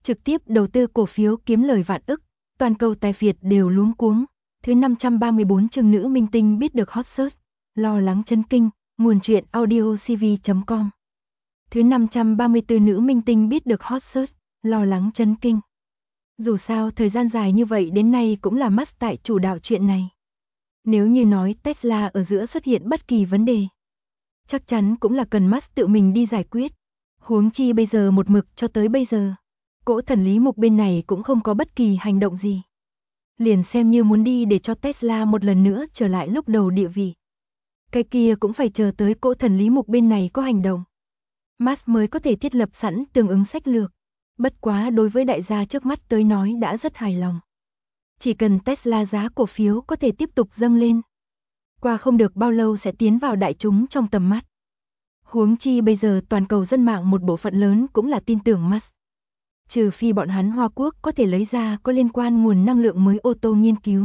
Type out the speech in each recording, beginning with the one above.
trực tiếp đầu tư cổ phiếu kiếm lời vạn ức, toàn cầu tài phiệt đều luống cuống. Thứ 534 chương nữ minh tinh biết được hot search, lo lắng chấn kinh, nguồn truyện audiocv.com. Thứ 534 nữ minh tinh biết được hot search, lo lắng chấn kinh. Dù sao thời gian dài như vậy đến nay cũng là Musk tại chủ đạo chuyện này. Nếu như nói Tesla ở giữa xuất hiện bất kỳ vấn đề, chắc chắn cũng là cần Musk tự mình đi giải quyết. Huống chi bây giờ một mực cho tới bây giờ, cỗ thần Lý Mục bên này cũng không có bất kỳ hành động gì. Liền xem như muốn đi để cho Tesla một lần nữa trở lại lúc đầu địa vị. Cái kia cũng phải chờ tới cỗ thần Lý Mục bên này có hành động, Musk mới có thể thiết lập sẵn tương ứng sách lược. Bất quá đối với đại gia trước mắt tới nói đã rất hài lòng. Chỉ cần Tesla giá cổ phiếu có thể tiếp tục dâng lên, qua không được bao lâu sẽ tiến vào đại chúng trong tầm mắt. Huống chi bây giờ toàn cầu dân mạng một bộ phận lớn cũng là tin tưởng Musk. Trừ phi bọn hắn Hoa Quốc có thể lấy ra có liên quan nguồn năng lượng mới ô tô nghiên cứu.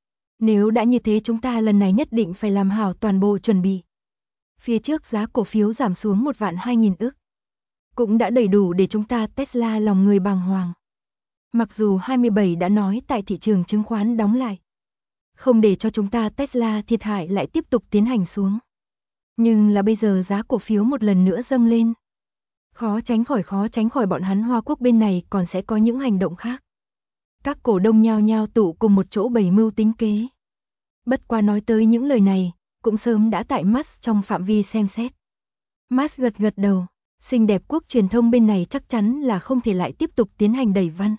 Nếu đã như thế chúng ta lần này nhất định phải làm hảo toàn bộ chuẩn bị. Phía trước giá cổ phiếu giảm xuống 1.200.000 ức. Cũng đã đầy đủ để chúng ta Tesla lòng người bàng hoàng. Mặc dù 27 đã nói tại thị trường chứng khoán đóng lại, không để cho chúng ta Tesla thiệt hại lại tiếp tục tiến hành xuống. Nhưng là bây giờ giá cổ phiếu một lần nữa dâng lên. Khó tránh khỏi bọn hắn Hoa Quốc bên này còn sẽ có những hành động khác. Các cổ đông nhao nhao tụ cùng một chỗ bày mưu tính kế. Bất qua nói tới những lời này, cũng sớm đã tại Musk trong phạm vi xem xét. Musk gật đầu, xinh đẹp quốc truyền thông bên này chắc chắn là không thể lại tiếp tục tiến hành đẩy văn.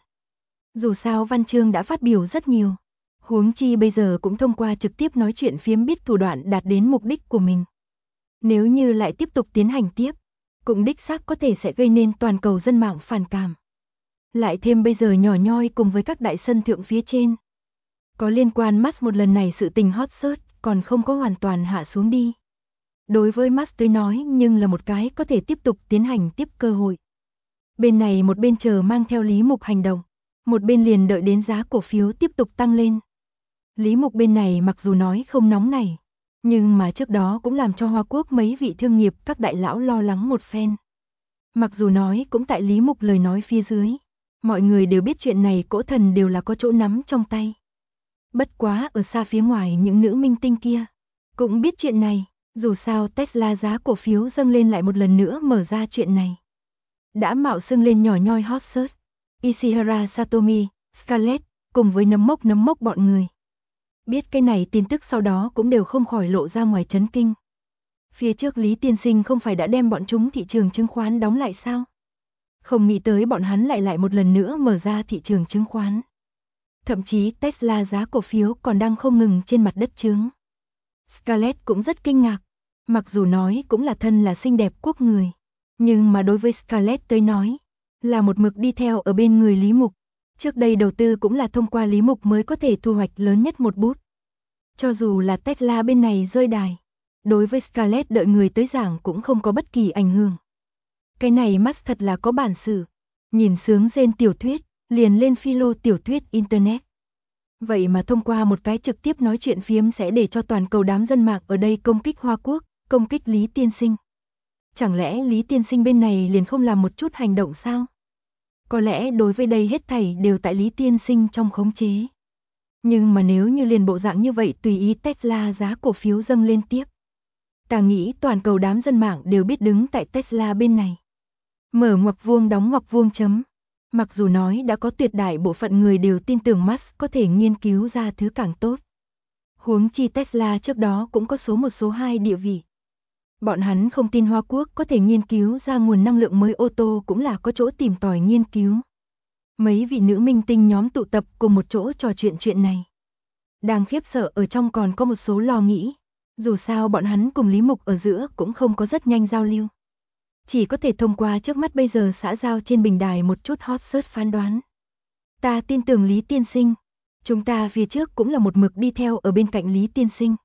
Dù sao văn chương đã phát biểu rất nhiều. Huống chi bây giờ cũng thông qua trực tiếp nói chuyện phiếm biết thủ đoạn đạt đến mục đích của mình. Nếu như lại tiếp tục tiến hành tiếp, cũng đích xác có thể sẽ gây nên toàn cầu dân mạng phản cảm. Lại thêm bây giờ nhỏ nhoi cùng với các đại sân thượng phía trên. Có liên quan Musk một lần này sự tình hot search còn không có hoàn toàn hạ xuống đi. Đối với Musk tới nói nhưng là một cái có thể tiếp tục tiến hành tiếp cơ hội. Bên này một bên chờ mang theo Lý Mục hành động, một bên liền đợi đến giá cổ phiếu tiếp tục tăng lên. Lý Mục bên này mặc dù nói không nóng này, nhưng mà trước đó cũng làm cho Hoa Quốc mấy vị thương nghiệp các đại lão lo lắng một phen. Mặc dù nói cũng tại Lý Mục lời nói phía dưới, mọi người đều biết chuyện này cỗ thần đều là có chỗ nắm trong tay. Bất quá ở xa phía ngoài những nữ minh tinh kia, cũng biết chuyện này, dù sao Tesla giá cổ phiếu dâng lên lại một lần nữa mở ra chuyện này. Đã mạo xưng lên nhỏ nhoi hot search, Ishihara Satomi, Scarlett, cùng với nấm mốc bọn người. Biết cái này tin tức sau đó cũng đều không khỏi lộ ra ngoài chấn kinh. Phía trước Lý Tiên Sinh không phải đã đem bọn chúng thị trường chứng khoán đóng lại sao? Không nghĩ tới bọn hắn lại một lần nữa mở ra thị trường chứng khoán. Thậm chí Tesla giá cổ phiếu còn đang không ngừng trên mặt đất chướng. Scarlett cũng rất kinh ngạc. Mặc dù nói cũng là thân là xinh đẹp quốc người, nhưng mà đối với Scarlett tới nói, là một mực đi theo ở bên người Lý Mục. Trước đây đầu tư cũng là thông qua Lý Mục mới có thể thu hoạch lớn nhất một bút. Cho dù là Tesla bên này rơi đài, đối với Scarlett đợi người tới giảng cũng không có bất kỳ ảnh hưởng. Cái này Musk thật là có bản sự. Nhìn sướng rên tiểu thuyết, liền lên philo tiểu thuyết Internet. Vậy mà thông qua một cái trực tiếp nói chuyện phiếm sẽ để cho toàn cầu đám dân mạng ở đây công kích Hoa Quốc, công kích Lý Tiên Sinh. Chẳng lẽ Lý Tiên Sinh bên này liền không làm một chút hành động sao? Có lẽ đối với đây hết thảy đều tại Lý Tiên Sinh trong khống chế. Nhưng mà nếu như liền bộ dạng như vậy tùy ý Tesla giá cổ phiếu dâng lên tiếp, ta nghĩ toàn cầu đám dân mạng đều biết đứng tại Tesla bên này. Mở ngoặc vuông đóng ngoặc vuông chấm. Mặc dù nói đã có tuyệt đại bộ phận người đều tin tưởng Musk có thể nghiên cứu ra thứ càng tốt. Huống chi Tesla trước đó cũng có số 1 số 2 địa vị. Bọn hắn không tin Hoa Quốc có thể nghiên cứu ra nguồn năng lượng mới ô tô cũng là có chỗ tìm tòi nghiên cứu. Mấy vị nữ minh tinh nhóm tụ tập cùng một chỗ trò chuyện này. Đang khiếp sợ ở trong còn có một số lo nghĩ. Dù sao bọn hắn cùng Lý Mục ở giữa cũng không có rất nhanh giao lưu. Chỉ có thể thông qua trước mắt bây giờ xã giao trên bình đài một chút hot search phán đoán. Ta tin tưởng Lý Tiên Sinh. Chúng ta phía trước cũng là một mực đi theo ở bên cạnh Lý Tiên Sinh.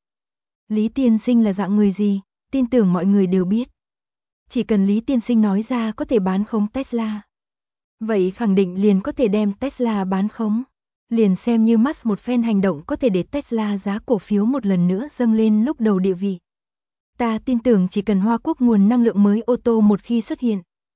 Lý Tiên Sinh là dạng người gì, tin tưởng mọi người đều biết. Chỉ cần Lý Tiên Sinh nói ra có thể bán khống Tesla, vậy khẳng định liền có thể đem Tesla bán khống. Liền xem như Musk một phen hành động có thể để Tesla giá cổ phiếu một lần nữa dâng lên lúc đầu địa vị. Ta tin tưởng chỉ cần Hoa Quốc nguồn năng lượng mới ô tô một khi xuất hiện,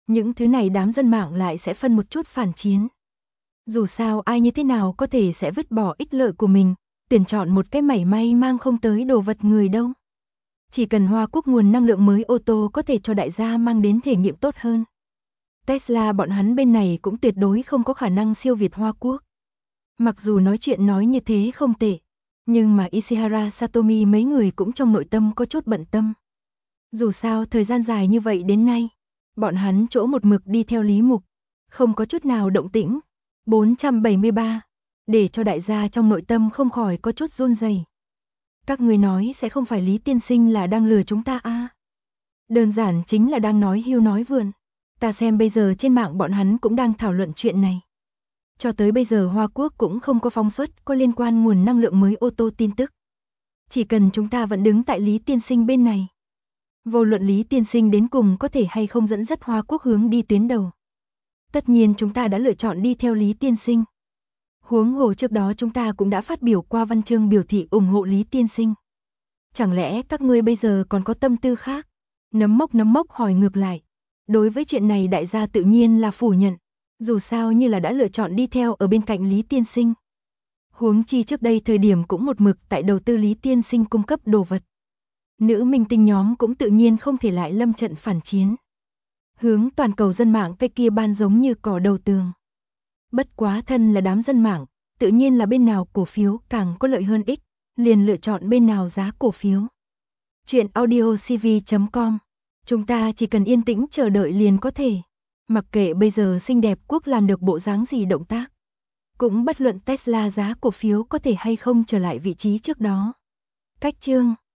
Những thứ này đám dân mạng lại sẽ phân một chút phản chiến. Dù sao ai như thế nào có thể sẽ vứt bỏ ích lợi của mình, tuyển chọn một cái mảy may mang không tới đồ vật người đâu. Chỉ cần Hoa Quốc nguồn năng lượng mới ô tô có thể cho đại gia mang đến thể nghiệm tốt hơn. Tesla bọn hắn bên này cũng tuyệt đối không có khả năng siêu việt Hoa Quốc. Mặc dù nói chuyện nói như thế không tệ, nhưng mà Ishihara Satomi mấy người cũng trong nội tâm có chút bận tâm. Dù sao thời gian dài như vậy đến nay, bọn hắn chỗ một mực đi theo lý mục, không có chút nào động tĩnh. 473. Để cho đại gia trong nội tâm không khỏi có chút run rẩy. Các người nói sẽ không phải Lý tiên sinh là đang lừa chúng ta à? Đơn giản chính là đang nói hưu nói vượn. Ta xem bây giờ trên mạng bọn hắn cũng đang thảo luận chuyện này. Cho tới bây giờ Hoa Quốc cũng không có phóng xuất có liên quan nguồn năng lượng mới ô tô tin tức. Chỉ cần chúng ta vẫn đứng tại Lý tiên sinh bên này. Vô luận Lý tiên sinh đến cùng có thể hay không dẫn dắt Hoa Quốc hướng đi tuyến đầu. Tất nhiên chúng ta đã lựa chọn đi theo Lý tiên sinh. Huống hồ trước đó chúng ta cũng đã phát biểu qua văn chương biểu thị ủng hộ Lý tiên sinh. Chẳng lẽ các ngươi bây giờ còn có tâm tư khác? Nấm mốc hỏi ngược lại. Đối với chuyện này đại gia tự nhiên là phủ nhận. Dù sao như là đã lựa chọn đi theo ở bên cạnh Lý tiên sinh. Huống chi trước đây thời điểm cũng một mực tại đầu tư Lý tiên sinh cung cấp đồ vật. Nữ minh tinh nhóm cũng tự nhiên không thể lại lâm trận phản chiến. Hướng toàn cầu dân mạng cái kia ban giống như cỏ đầu tường. Bất quá thân là đám dân mạng, tự nhiên là bên nào cổ phiếu càng có lợi hơn ích, liền lựa chọn bên nào giá cổ phiếu. Chuyện audiocv.com. Chúng ta chỉ cần yên tĩnh chờ đợi liền có thể. Mặc kệ bây giờ xinh đẹp quốc làm được bộ dáng gì động tác. Cũng bất luận Tesla giá cổ phiếu có thể hay không trở lại vị trí trước đó. Cách chương